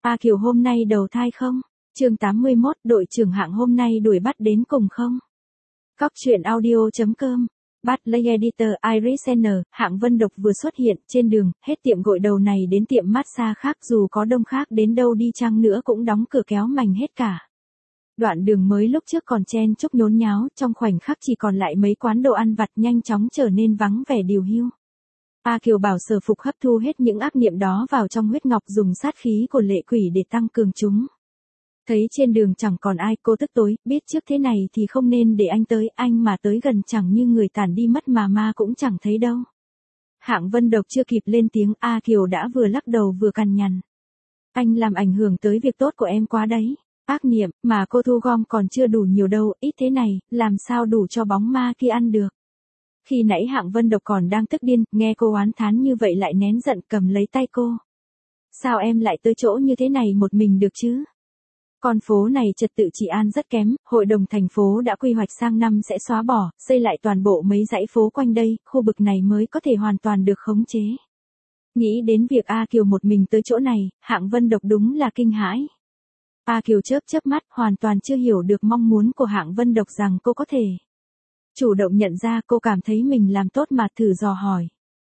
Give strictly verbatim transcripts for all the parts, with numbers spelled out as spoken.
A Kiều hôm nay đầu thai không? Chương tám mươi mốt, đội trưởng Hạng hôm nay đuổi bắt đến cùng không? Cóc truyện audio.com. Battle Editor Iris N, Hạng Vân Độc vừa xuất hiện trên đường, hết tiệm gội đầu này đến tiệm massage khác, dù có đông khác đến đâu đi chăng nữa cũng đóng cửa kéo mành hết cả. Đoạn đường mới lúc trước còn chen chúc nhốn nháo, trong khoảnh khắc chỉ còn lại mấy quán đồ ăn vặt nhanh chóng trở nên vắng vẻ điều hiu. A Kiều bảo Sở Phục hấp thu hết những ác niệm đó vào trong huyết ngọc, dùng sát khí của lệ quỷ để tăng cường chúng. Thấy trên đường chẳng còn ai, cô tức tối, biết trước thế này thì không nên để anh tới, anh mà tới gần chẳng như người tản đi mất mà ma cũng chẳng thấy đâu. Hạng Vân Độc chưa kịp lên tiếng, A Kiều đã vừa lắc đầu vừa cằn nhằn. Anh làm ảnh hưởng tới việc tốt của em quá đấy. Ác niệm, mà cô thu gom còn chưa đủ nhiều đâu, ít thế này, làm sao đủ cho bóng ma kia ăn được. Khi nãy Hạng Vân Độc còn đang tức điên, nghe cô oán thán như vậy lại nén giận cầm lấy tay cô. Sao em lại tới chỗ như thế này một mình được chứ? Con phố này trật tự trị an rất kém, hội đồng thành phố đã quy hoạch sang năm sẽ xóa bỏ, xây lại toàn bộ mấy dãy phố quanh đây, khu vực này mới có thể hoàn toàn được khống chế. Nghĩ đến việc A Kiều một mình tới chỗ này, Hạng Vân Độc đúng là kinh hãi. A Kiều chớp chớp mắt, hoàn toàn chưa hiểu được mong muốn của Hạng Vân Độc rằng cô có thể chủ động nhận ra. Cô cảm thấy mình làm tốt mà thử dò hỏi.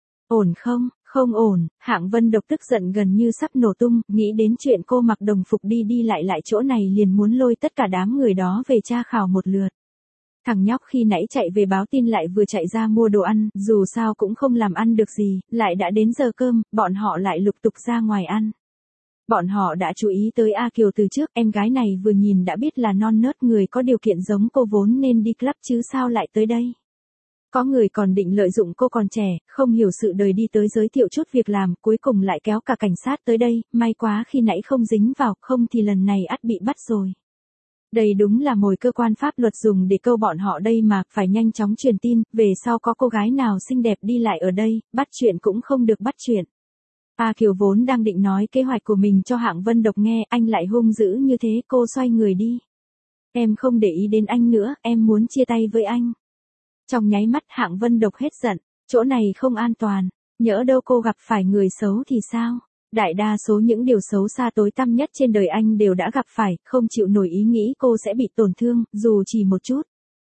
Ổn không? Không ổn. Hạng Vân Độc tức giận gần như sắp nổ tung, nghĩ đến chuyện cô mặc đồng phục đi đi lại lại chỗ này liền muốn lôi tất cả đám người đó về tra khảo một lượt. Thằng nhóc khi nãy chạy về báo tin lại vừa chạy ra mua đồ ăn, dù sao cũng không làm ăn được gì, lại đã đến giờ cơm, bọn họ lại lục tục ra ngoài ăn. Bọn họ đã chú ý tới A Kiều từ trước, em gái này vừa nhìn đã biết là non nớt người có điều kiện giống cô vốn nên đi club chứ sao lại tới đây. Có người còn định lợi dụng cô còn trẻ, không hiểu sự đời đi tới giới thiệu chút việc làm, cuối cùng lại kéo cả cảnh sát tới đây, may quá khi nãy không dính vào, không thì lần này ắt bị bắt rồi. Đây đúng là mồi cơ quan pháp luật dùng để câu bọn họ đây mà, phải nhanh chóng truyền tin, về sau có cô gái nào xinh đẹp đi lại ở đây, bắt chuyện cũng không được bắt chuyện. A Kiều vốn đang định nói kế hoạch của mình cho Hạng Vân Độc nghe, anh lại hung dữ như thế, cô xoay người đi. Em không để ý đến anh nữa, em muốn chia tay với anh. Trong nháy mắt Hạng Vân Độc hết giận, chỗ này không an toàn, nhỡ đâu cô gặp phải người xấu thì sao? Đại đa số những điều xấu xa tối tăm nhất trên đời anh đều đã gặp phải, không chịu nổi ý nghĩ cô sẽ bị tổn thương, dù chỉ một chút.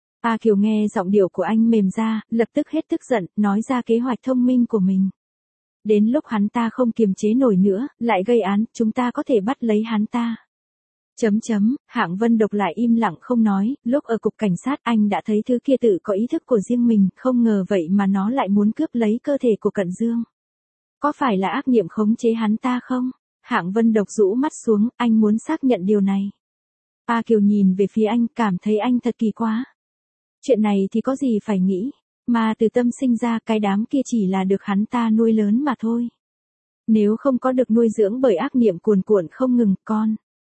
A Kiều nghe giọng điệu của anh mềm ra, lập tức hết tức giận, nói ra kế hoạch thông minh của mình. Đến lúc hắn ta không kiềm chế nổi nữa, lại gây án, chúng ta có thể bắt lấy hắn ta. Chấm chấm, Hạng Vân Độc lại im lặng không nói, lúc ở cục cảnh sát anh đã thấy thứ kia tự có ý thức của riêng mình, không ngờ vậy mà nó lại muốn cướp lấy cơ thể của Cận Dương. Có phải là ác niệm khống chế hắn ta không? Hạng Vân Độc rũ mắt xuống, anh muốn xác nhận điều này. A Kiều nhìn về phía anh, cảm thấy anh thật kỳ quá. Chuyện này thì có gì phải nghĩ, mà từ tâm sinh ra cái đám kia chỉ là được hắn ta nuôi lớn mà thôi. Nếu không có được nuôi dưỡng bởi ác niệm cuồn cuộn không ngừng, con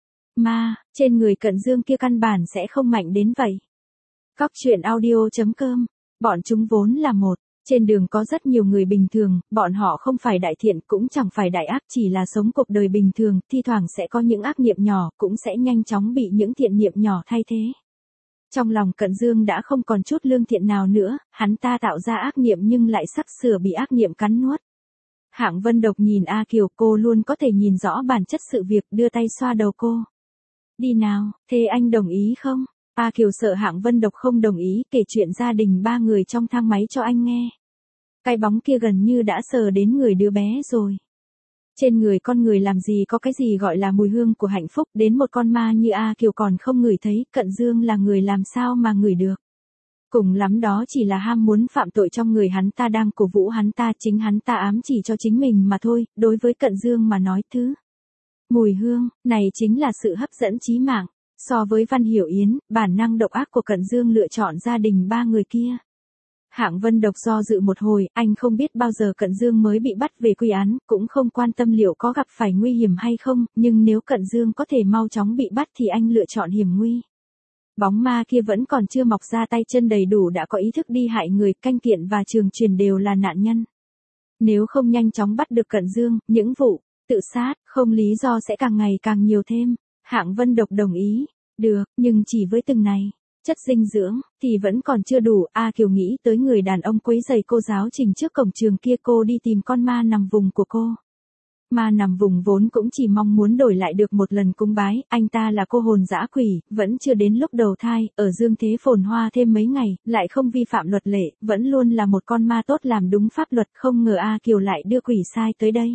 ma trên người Cận Dương kia căn bản sẽ không mạnh đến vậy. Cóc truyện audio.com. Bọn chúng vốn là một. Trên đường có rất nhiều người bình thường, bọn họ không phải đại thiện cũng chẳng phải đại ác, chỉ là sống cuộc đời bình thường, thi thoảng sẽ có những ác niệm nhỏ, cũng sẽ nhanh chóng bị những thiện niệm nhỏ thay thế. Trong lòng Cận Dương đã không còn chút lương thiện nào nữa, hắn ta tạo ra ác niệm nhưng lại sắp sửa bị ác niệm cắn nuốt. Hạng Vân Độc nhìn A Kiều, cô luôn có thể nhìn rõ bản chất sự việc, đưa tay xoa đầu cô. Đi nào, thế anh đồng ý không? A Kiều sợ Hạng Vân Độc không đồng ý, kể chuyện gia đình ba người trong thang máy cho anh nghe. Cái bóng kia gần như đã sờ đến người đứa bé rồi. Trên người con người làm gì có cái gì gọi là mùi hương của hạnh phúc, đến một con ma như A Kiều còn không ngửi thấy, Cận Dương là người làm sao mà ngửi được. Cùng lắm đó chỉ là ham muốn phạm tội trong người hắn ta đang cổ vũ hắn ta, chính hắn ta ám chỉ cho chính mình mà thôi, đối với Cận Dương mà nói thứ mùi hương này chính là sự hấp dẫn chí mạng. So với Văn Hiểu Yến, bản năng độc ác của Cận Dương lựa chọn gia đình ba người kia. Hạng Vân Độc do dự một hồi, anh không biết bao giờ Cận Dương mới bị bắt về quy án, cũng không quan tâm liệu có gặp phải nguy hiểm hay không, nhưng nếu Cận Dương có thể mau chóng bị bắt thì anh lựa chọn hiểm nguy. Bóng ma kia vẫn còn chưa mọc ra tay chân đầy đủ đã có ý thức đi hại người, Canh Kiện và Trường Truyền đều là nạn nhân. Nếu không nhanh chóng bắt được Cận Dương, những vụ tự sát, không lý do sẽ càng ngày càng nhiều thêm. Hạng Vân Độc đồng ý. Được, nhưng chỉ với từng này chất dinh dưỡng, thì vẫn còn chưa đủ. A Kiều nghĩ tới người đàn ông quấy rầy cô giáo trình trước cổng trường kia, cô đi tìm con ma nằm vùng của cô. Ma nằm vùng vốn cũng chỉ mong muốn đổi lại được một lần cúng bái, anh ta là cô hồn dã quỷ, vẫn chưa đến lúc đầu thai, ở dương thế phồn hoa thêm mấy ngày, lại không vi phạm luật lệ, vẫn luôn là một con ma tốt làm đúng pháp luật, không ngờ A Kiều lại đưa quỷ sai tới đây.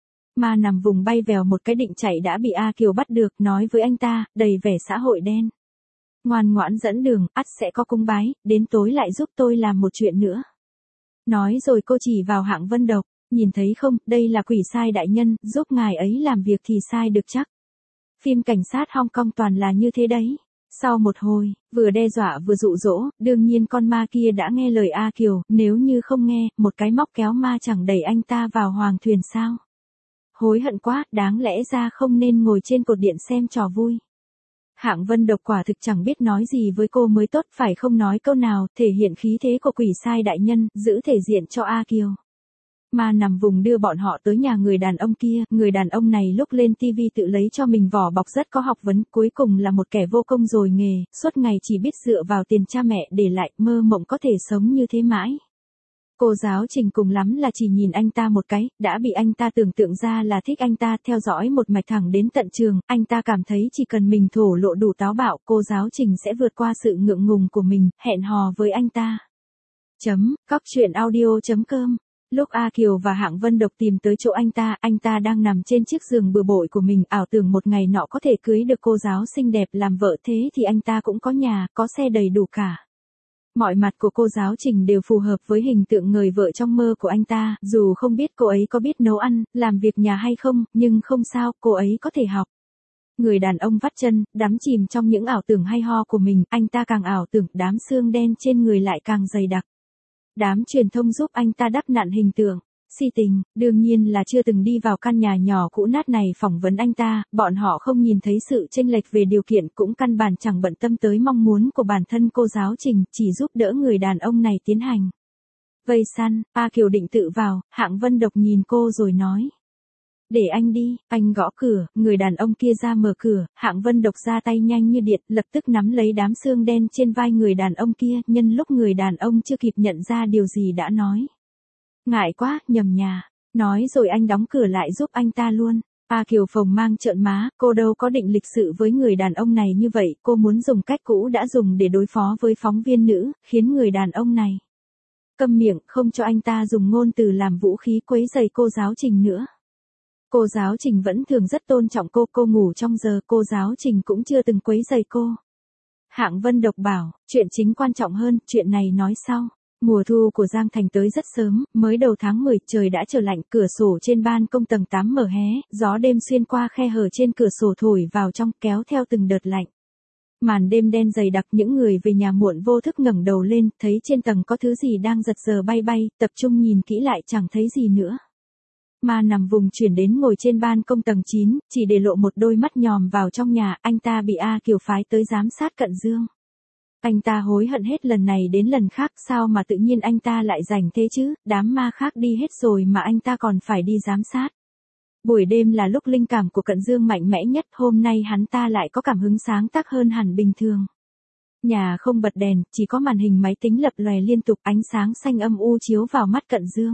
Ma nằm vùng bay vèo một cái định chạy đã bị A Kiều bắt được, nói với anh ta, đầy vẻ xã hội đen. Ngoan ngoãn dẫn đường, ắt sẽ có cúng bái, đến tối lại giúp tôi làm một chuyện nữa. Nói rồi cô chỉ vào Hạng Vân Độc, nhìn thấy không, đây là quỷ sai đại nhân, giúp ngài ấy làm việc thì sai được chắc. Phim cảnh sát Hong Kong toàn là như thế đấy. Sau một hồi, vừa đe dọa vừa dụ dỗ, đương nhiên con ma kia đã nghe lời A Kiều, nếu như không nghe, một cái móc kéo ma chẳng đẩy anh ta vào hoàng thuyền sao. Hối hận quá, đáng lẽ ra không nên ngồi trên cột điện xem trò vui. Hạng Vân Độc quả thực chẳng biết nói gì với cô mới tốt, phải không nói câu nào, thể hiện khí thế của quỷ sai đại nhân, giữ thể diện cho A Kiều. Ma nằm vùng đưa bọn họ tới nhà người đàn ông kia, người đàn ông này lúc lên tivi tự lấy cho mình vỏ bọc rất có học vấn, cuối cùng là một kẻ vô công rồi nghề, suốt ngày chỉ biết dựa vào tiền cha mẹ để lại, mơ mộng có thể sống như thế mãi. Cô giáo Trình cùng lắm là chỉ nhìn anh ta một cái, đã bị anh ta tưởng tượng ra là thích anh ta, theo dõi một mạch thẳng đến tận trường, anh ta cảm thấy chỉ cần mình thổ lộ đủ táo bạo, cô giáo Trình sẽ vượt qua sự ngượng ngùng của mình, hẹn hò với anh ta. Chấm, cóc truyện audio chấm com. Lúc A Kiều và Hạng Vân Độc tìm tới chỗ anh ta, anh ta đang nằm trên chiếc giường bừa bộn của mình, ảo tưởng một ngày nọ có thể cưới được cô giáo xinh đẹp làm vợ, thế thì anh ta cũng có nhà, có xe đầy đủ cả. Mọi mặt của cô giáo Trình đều phù hợp với hình tượng người vợ trong mơ của anh ta, dù không biết cô ấy có biết nấu ăn, làm việc nhà hay không, nhưng không sao, cô ấy có thể học. Người đàn ông vắt chân, đắm chìm trong những ảo tưởng hay ho của mình, anh ta càng ảo tưởng, đám xương đen trên người lại càng dày đặc. Đám truyền thông giúp anh ta đắp nặn hình tượng. Si tình, đương nhiên là chưa từng đi vào căn nhà nhỏ cũ nát này phỏng vấn anh ta, bọn họ không nhìn thấy sự chênh lệch về điều kiện, cũng căn bản chẳng bận tâm tới mong muốn của bản thân cô giáo Trình, chỉ giúp đỡ người đàn ông này tiến hành vây săn. A Kiều định tự vào, Hạng Vân Độc nhìn cô rồi nói. Để anh đi, anh gõ cửa, người đàn ông kia ra mở cửa, Hạng Vân Độc ra tay nhanh như điện, lập tức nắm lấy đám xương đen trên vai người đàn ông kia, nhân lúc người đàn ông chưa kịp nhận ra điều gì đã nói. Ngại quá, nhầm nhà. Nói rồi anh đóng cửa lại giúp anh ta luôn. A Kiều phồng mang trợn má, cô đâu có định lịch sự với người đàn ông này như vậy, cô muốn dùng cách cũ đã dùng để đối phó với phóng viên nữ, khiến người đàn ông này câm miệng, không cho anh ta dùng ngôn từ làm vũ khí quấy rầy cô giáo Trình nữa. Cô giáo Trình vẫn thường rất tôn trọng cô, cô ngủ trong giờ, cô giáo Trình cũng chưa từng quấy rầy cô. Hạng Vân Độc bảo, chuyện chính quan trọng hơn, chuyện này nói sau. Mùa thu của Giang Thành tới rất sớm, mới đầu tháng mười, trời đã trở lạnh, cửa sổ trên ban công tầng tám mở hé, gió đêm xuyên qua khe hở trên cửa sổ thổi vào trong, kéo theo từng đợt lạnh. Màn đêm đen dày đặc, những người về nhà muộn vô thức ngẩng đầu lên, thấy trên tầng có thứ gì đang giật giờ bay bay, tập trung nhìn kỹ lại chẳng thấy gì nữa. Ma nằm vùng chuyển đến ngồi trên ban công tầng chín, chỉ để lộ một đôi mắt nhòm vào trong nhà, anh ta bị A Kiều phái tới giám sát cận dương. Anh ta hối hận hết lần này đến lần khác, sao mà tự nhiên anh ta lại rảnh thế chứ, đám ma khác đi hết rồi mà anh ta còn phải đi giám sát. Buổi đêm là lúc linh cảm của Cận Dương mạnh mẽ nhất, hôm nay hắn ta lại có cảm hứng sáng tác hơn hẳn bình thường. Nhà không bật đèn, chỉ có màn hình máy tính lập lòe liên tục, ánh sáng xanh âm u chiếu vào mắt Cận Dương.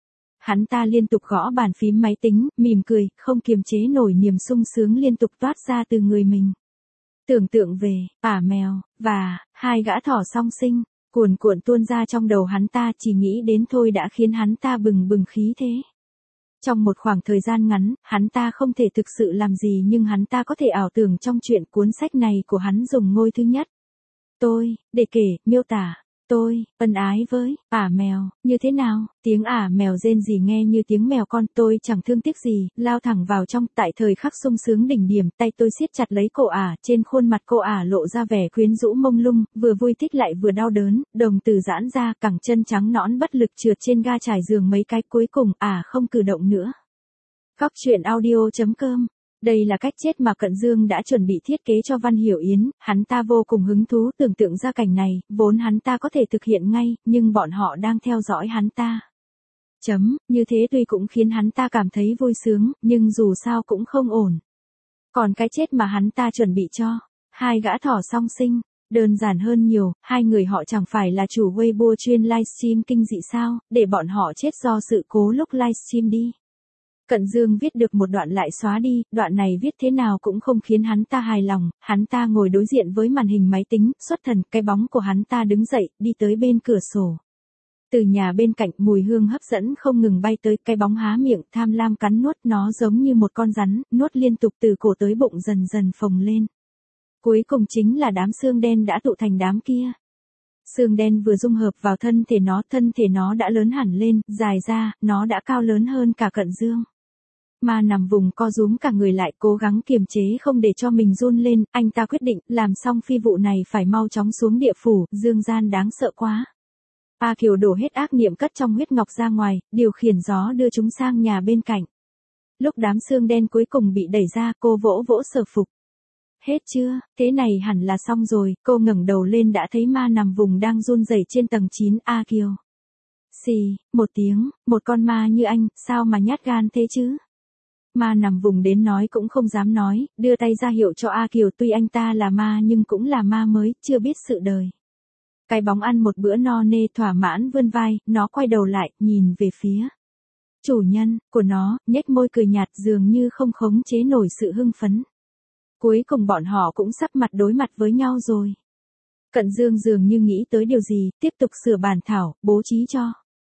Hắn ta liên tục gõ bàn phím máy tính, mỉm cười, không kiềm chế nổi niềm sung sướng liên tục toát ra từ người mình. Tưởng tượng về, ả mèo, và, hai gã thỏ song sinh, cuồn cuộn tuôn ra trong đầu hắn ta, chỉ nghĩ đến thôi đã khiến hắn ta bừng bừng khí thế. Trong một khoảng thời gian ngắn, hắn ta không thể thực sự làm gì nhưng hắn ta có thể ảo tưởng trong chuyện cuốn sách này của hắn dùng ngôi thứ nhất. Tôi, để kể, miêu tả. Tôi, ân ái với, ả mèo, như thế nào, tiếng ả mèo rên rỉ nghe như tiếng mèo con, tôi chẳng thương tiếc gì, lao thẳng vào trong, tại thời khắc sung sướng đỉnh điểm, tay tôi siết chặt lấy cổ ả, trên khuôn mặt cô ả lộ ra vẻ quyến rũ mông lung, vừa vui thích lại vừa đau đớn, đồng tử giãn ra, cẳng chân trắng nõn bất lực trượt trên ga trải giường mấy cái, cuối cùng ả không cử động nữa. Cóc truyện audio chấm com. Đây là cách chết mà Cận Dương đã chuẩn bị thiết kế cho Văn Hiểu Yến, hắn ta vô cùng hứng thú tưởng tượng ra cảnh này, vốn hắn ta có thể thực hiện ngay, nhưng bọn họ đang theo dõi hắn ta. Chấm, như thế tuy cũng khiến hắn ta cảm thấy vui sướng, nhưng dù sao cũng không ổn. Còn cái chết mà hắn ta chuẩn bị cho hai gã thỏ song sinh, đơn giản hơn nhiều, hai người họ chẳng phải là chủ Weibo chuyên livestream kinh dị sao, để bọn họ chết do sự cố lúc livestream đi. Cận Dương viết được một đoạn lại xóa đi, đoạn này viết thế nào cũng không khiến hắn ta hài lòng, hắn ta ngồi đối diện với màn hình máy tính, xuất thần, cái bóng của hắn ta đứng dậy, đi tới bên cửa sổ. Từ nhà bên cạnh mùi hương hấp dẫn không ngừng bay tới, cái bóng há miệng tham lam cắn nuốt, nó giống như một con rắn, nuốt liên tục từ cổ tới bụng dần dần phồng lên. Cuối cùng chính là đám xương đen đã tụ thành đám kia. Xương đen vừa dung hợp vào thân thể nó, thân thể nó đã lớn hẳn lên, dài ra, nó đã cao lớn hơn cả Cận Dương. Ma nằm vùng co rúm cả người lại, cố gắng kiềm chế không để cho mình run lên, anh ta quyết định, làm xong phi vụ này phải mau chóng xuống địa phủ, dương gian đáng sợ quá. A Kiều đổ hết ác niệm cất trong huyết ngọc ra ngoài, điều khiển gió đưa chúng sang nhà bên cạnh. Lúc đám xương đen cuối cùng bị đẩy ra, cô vỗ vỗ Sở Phục. Hết chưa, thế này hẳn là xong rồi, cô ngẩng đầu lên đã thấy ma nằm vùng đang run rẩy trên tầng chín. A Kiều. Xì, một tiếng, một con ma như anh, sao mà nhát gan thế chứ? Ma nằm vùng đến nói cũng không dám nói, đưa tay ra hiệu cho A Kiều, tuy anh ta là ma nhưng cũng là ma mới, chưa biết sự đời. Cái bóng ăn một bữa no nê thỏa mãn vươn vai, nó quay đầu lại, nhìn về phía chủ nhân của nó, nhếch môi cười nhạt dường như không khống chế nổi sự hưng phấn. Cuối cùng bọn họ cũng sắp mặt đối mặt với nhau rồi. Cận Dương dường như nghĩ tới điều gì, tiếp tục sửa bản thảo, bố trí cho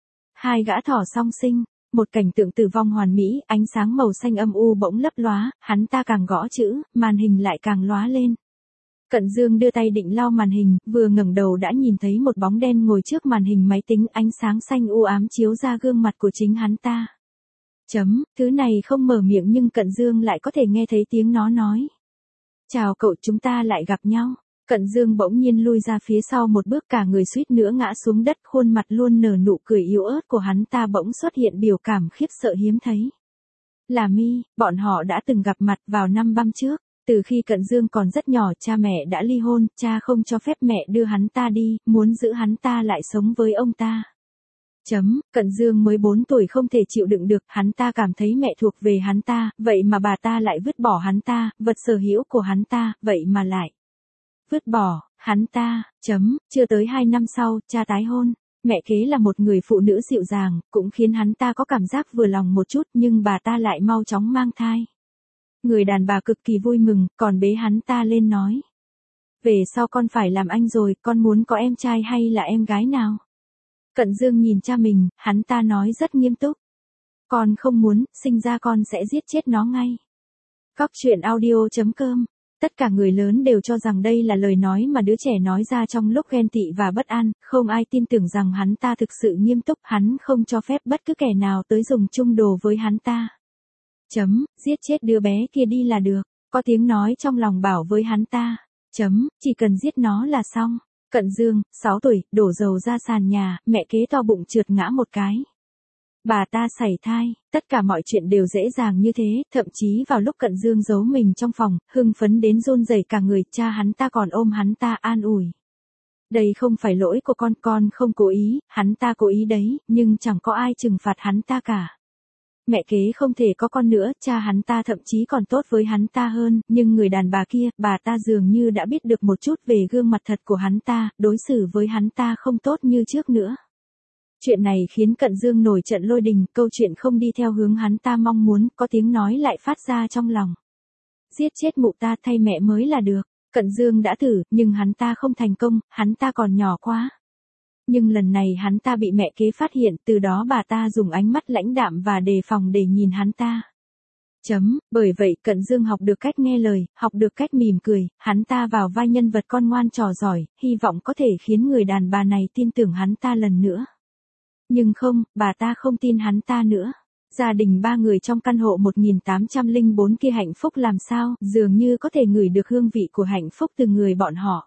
hai gã thỏ song sinh. Một cảnh tượng tử vong hoàn mỹ, ánh sáng màu xanh âm u bỗng lấp lóa, hắn ta càng gõ chữ, màn hình lại càng lóa lên. Cận Dương đưa tay định lau màn hình, vừa ngẩng đầu đã nhìn thấy một bóng đen ngồi trước màn hình máy tính, ánh sáng xanh u ám chiếu ra gương mặt của chính hắn ta. Chấm, thứ này không mở miệng nhưng Cận Dương lại có thể nghe thấy tiếng nó nói. Chào cậu, chúng ta lại gặp nhau. Cận Dương bỗng nhiên lui ra phía sau một bước, cả người suýt nữa ngã xuống đất, khuôn mặt luôn nở nụ cười yếu ớt của hắn ta bỗng xuất hiện biểu cảm khiếp sợ hiếm thấy. Là Mi, bọn họ đã từng gặp mặt vào năm băm trước. Từ khi Cận Dương còn rất nhỏ, cha mẹ đã ly hôn, cha không cho phép mẹ đưa hắn ta đi, muốn giữ hắn ta lại sống với ông ta. Chấm, Cận Dương mới bốn tuổi không thể chịu đựng được, hắn ta cảm thấy mẹ thuộc về hắn ta, vậy mà bà ta lại vứt bỏ hắn ta, vật sở hữu của hắn ta, vậy mà lại vứt bỏ hắn ta. Chấm, chưa tới hai năm sau, cha tái hôn. Mẹ kế là một người phụ nữ dịu dàng, cũng khiến hắn ta có cảm giác vừa lòng một chút, nhưng bà ta lại mau chóng mang thai. Người đàn bà cực kỳ vui mừng, còn bế hắn ta lên nói. Về sau con phải làm anh rồi, con muốn có em trai hay là em gái nào? Cận Dương nhìn cha mình, hắn ta nói rất nghiêm túc. Con không muốn, sinh ra con sẽ giết chết nó ngay. Cóc truyện audio chấm com. Tất cả người lớn đều cho rằng đây là lời nói mà đứa trẻ nói ra trong lúc ghen tị và bất an, không ai tin tưởng rằng hắn ta thực sự nghiêm túc, hắn không cho phép bất cứ kẻ nào tới dùng chung đồ với hắn ta. Chấm, giết chết đứa bé kia đi là được, có tiếng nói trong lòng bảo với hắn ta. Chấm, chỉ cần giết nó là xong. Cận Dương, sáu tuổi, đổ dầu ra sàn nhà, mẹ kế to bụng trượt ngã một cái. Bà ta sảy thai, tất cả mọi chuyện đều dễ dàng như thế, thậm chí vào lúc Cận Dương giấu mình trong phòng, hưng phấn đến run rẩy cả người, cha hắn ta còn ôm hắn ta an ủi. Đây không phải lỗi của con, con không cố ý, hắn ta cố ý đấy, nhưng chẳng có ai trừng phạt hắn ta cả. Mẹ kế không thể có con nữa, cha hắn ta thậm chí còn tốt với hắn ta hơn, nhưng người đàn bà kia, bà ta dường như đã biết được một chút về gương mặt thật của hắn ta, đối xử với hắn ta không tốt như trước nữa. Chuyện này khiến Cận Dương nổi trận lôi đình, câu chuyện không đi theo hướng hắn ta mong muốn, có tiếng nói lại phát ra trong lòng. Giết chết mụ ta thay mẹ mới là được. Cận Dương đã thử, nhưng hắn ta không thành công, hắn ta còn nhỏ quá. Nhưng lần này hắn ta bị mẹ kế phát hiện, từ đó bà ta dùng ánh mắt lãnh đạm và đề phòng để nhìn hắn ta. Chấm, bởi vậy Cận Dương học được cách nghe lời, học được cách mỉm cười, hắn ta vào vai nhân vật con ngoan trò giỏi, hy vọng có thể khiến người đàn bà này tin tưởng hắn ta lần nữa. Nhưng không, bà ta không tin hắn ta nữa. Gia đình ba người trong căn hộ một nghìn tám trăm lẻ bốn kia hạnh phúc làm sao, dường như có thể ngửi được hương vị của hạnh phúc từ người bọn họ.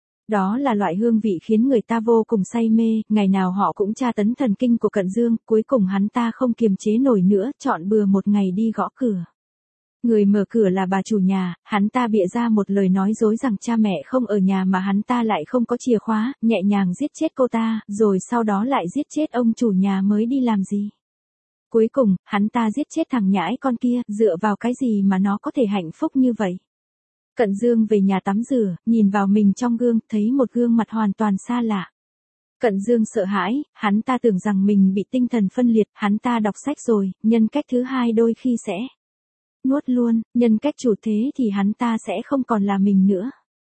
Đó là loại hương vị khiến người ta vô cùng say mê, ngày nào họ cũng tra tấn thần kinh của Cận Dương, cuối cùng hắn ta không kiềm chế nổi nữa, chọn bừa một ngày đi gõ cửa. Người mở cửa là bà chủ nhà, hắn ta bịa ra một lời nói dối rằng cha mẹ không ở nhà mà hắn ta lại không có chìa khóa, nhẹ nhàng giết chết cô ta, rồi sau đó lại giết chết ông chủ nhà mới đi làm gì. Cuối cùng, hắn ta giết chết thằng nhãi con kia, dựa vào cái gì mà nó có thể hạnh phúc như vậy. Cận Dương về nhà tắm rửa, nhìn vào mình trong gương, thấy một gương mặt hoàn toàn xa lạ. Cận Dương sợ hãi, hắn ta tưởng rằng mình bị tinh thần phân liệt, hắn ta đọc sách rồi, nhân cách thứ hai đôi khi sẽ nuốt luôn, nhân cách chủ thế thì hắn ta sẽ không còn là mình nữa.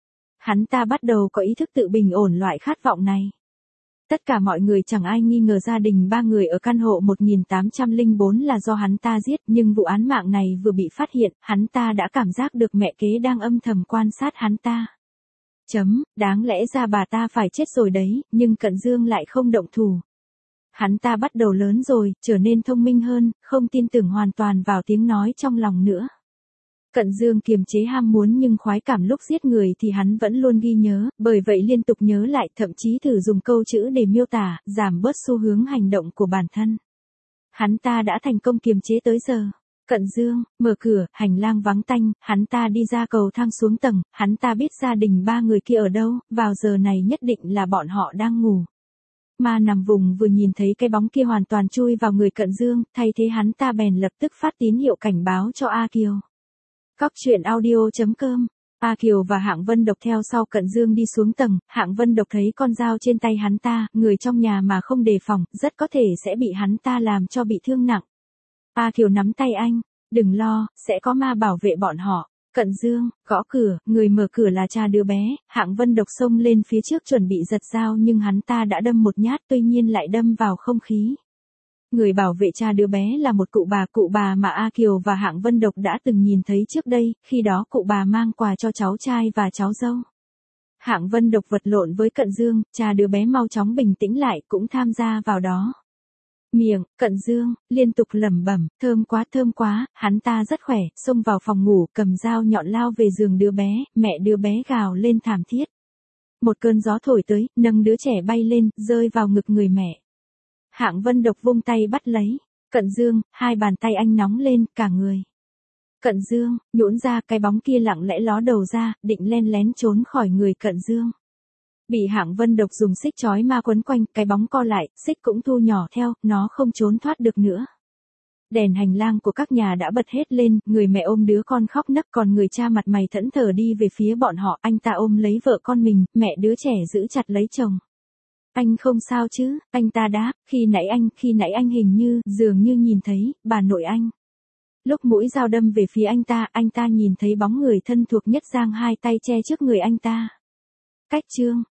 Hắn ta bắt đầu có ý thức tự bình ổn loại khát vọng này. Tất cả mọi người chẳng ai nghi ngờ gia đình ba người ở căn hộ một nghìn tám trăm lẻ bốn là do hắn ta giết, nhưng vụ án mạng này vừa bị phát hiện, hắn ta đã cảm giác được mẹ kế đang âm thầm quan sát hắn ta. Chấm, đáng lẽ ra bà ta phải chết rồi đấy, nhưng Cận Dương lại không động thủ. Hắn ta bắt đầu lớn rồi, trở nên thông minh hơn, không tin tưởng hoàn toàn vào tiếng nói trong lòng nữa. Cận Dương kiềm chế ham muốn nhưng khoái cảm lúc giết người thì hắn vẫn luôn ghi nhớ, bởi vậy liên tục nhớ lại, thậm chí thử dùng câu chữ để miêu tả, giảm bớt xu hướng hành động của bản thân. Hắn ta đã thành công kiềm chế tới giờ. Cận Dương, mở cửa, hành lang vắng tanh, hắn ta đi ra cầu thang xuống tầng, hắn ta biết gia đình ba người kia ở đâu, vào giờ này nhất định là bọn họ đang ngủ. Ma nằm vùng vừa nhìn thấy cái bóng kia hoàn toàn chui vào người Cận Dương, thay thế hắn ta bèn lập tức phát tín hiệu cảnh báo cho A Kiều. Cóc truyện audio chấm com. A Kiều và Hạng Vân Độc theo sau Cận Dương đi xuống tầng, Hạng Vân Độc thấy con dao trên tay hắn ta, người trong nhà mà không đề phòng, rất có thể sẽ bị hắn ta làm cho bị thương nặng. A Kiều nắm tay anh, đừng lo, sẽ có ma bảo vệ bọn họ. Cận Dương, gõ cửa, người mở cửa là cha đứa bé, Hạng Vân Độc xông lên phía trước chuẩn bị giật dao nhưng hắn ta đã đâm một nhát tuy nhiên lại đâm vào không khí. Người bảo vệ cha đứa bé là một cụ bà, cụ bà mà A Kiều và Hạng Vân Độc đã từng nhìn thấy trước đây, khi đó cụ bà mang quà cho cháu trai và cháu dâu. Hạng Vân Độc vật lộn với Cận Dương, cha đứa bé mau chóng bình tĩnh lại, cũng tham gia vào đó. Miệng, Cận Dương, liên tục lẩm bẩm, thơm quá thơm quá, hắn ta rất khỏe, xông vào phòng ngủ, cầm dao nhọn lao về giường đứa bé, mẹ đứa bé gào lên thảm thiết. Một cơn gió thổi tới, nâng đứa trẻ bay lên, rơi vào ngực người mẹ. Hạng Vân Độc vung tay bắt lấy. Cận Dương, hai bàn tay anh nóng lên, cả người. Cận Dương, nhũn ra, cái bóng kia lặng lẽ ló đầu ra, định len lén trốn khỏi người Cận Dương. Bị Hạng Vân Độc dùng xích chói ma quấn quanh, cái bóng co lại, xích cũng thu nhỏ theo, nó không trốn thoát được nữa. Đèn hành lang của các nhà đã bật hết lên, người mẹ ôm đứa con khóc nấc còn người cha mặt mày thẫn thờ đi về phía bọn họ, anh ta ôm lấy vợ con mình, mẹ đứa trẻ giữ chặt lấy chồng. Anh không sao chứ, anh ta đáp, khi nãy anh, khi nãy anh hình như, dường như nhìn thấy, bà nội anh. Lúc mũi dao đâm về phía anh ta, anh ta nhìn thấy bóng người thân thuộc nhất giang hai tay che trước người anh ta. Cách chương,